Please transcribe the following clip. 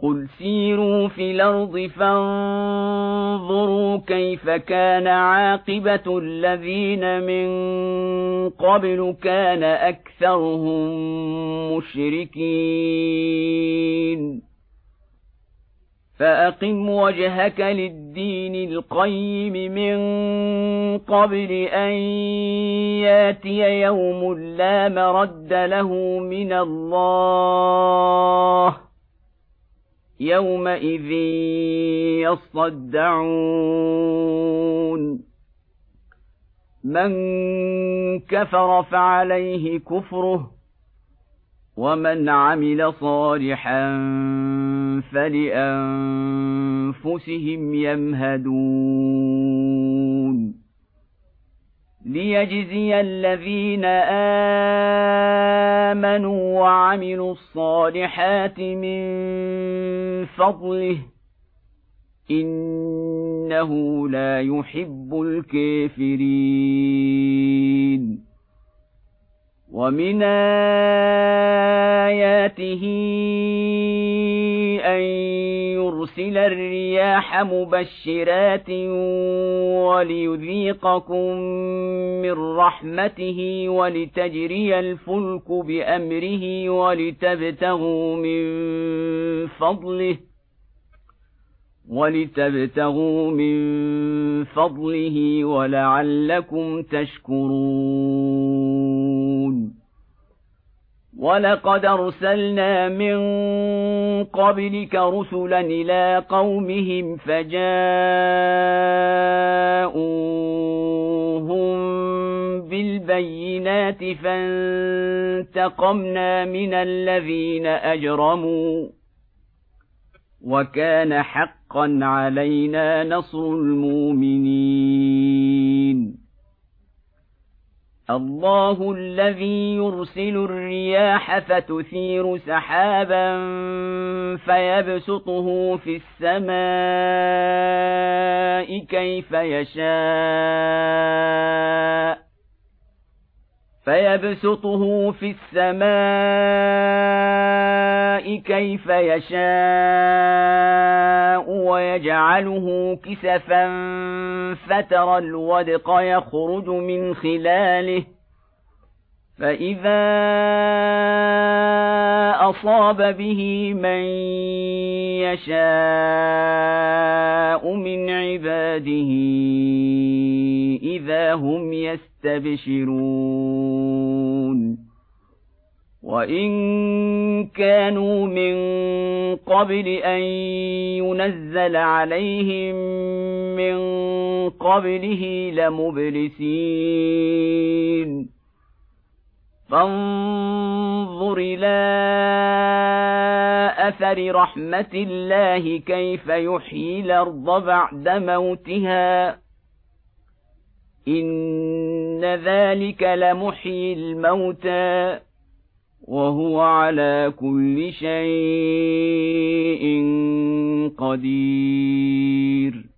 قل سيروا في الأرض فانظروا كيف كان عاقبة الذين من قبل كان أكثرهم مشركين فأقم وجهك للدين القيم من قبل أن ياتي يوم لا مرد له من الله يومئذ يصدعون من كفر فعليه كفره ومن عمل صالحا فلأنفسهم يمهدون ليجزي الذين آمنوا وعملوا الصالحات من فضله إنه لا يحب الكافرين ومن آياته أن يرسل الرياح مبشرات وليذيقكم من رحمته ولتجري الفلك بأمره ولتبتغوا من فضله ولعلكم تشكرون ولقد أرسلنا من قبلك رسلا إلى قومهم فجاءوهم بالبينات فانتقمنا من الذين أجرموا وكان حقا علينا نصر المؤمنين الله الذي يرسل الرياح فتثير سحابا فيبسطه في السماء كيف يشاء ويجعله كسفا فترى الودق يخرج من خلاله فإذا أصاب به من يشاء من عباده إذا هم يستبشرون وإن كانوا من قبل أن ينزل عليهم من قبله لمبلسين فانظر إلى أثر رحمة الله كيف يحيي الأرض بعد موتها إن ذلك لمحيي الموتى وهو على كل شيء قدير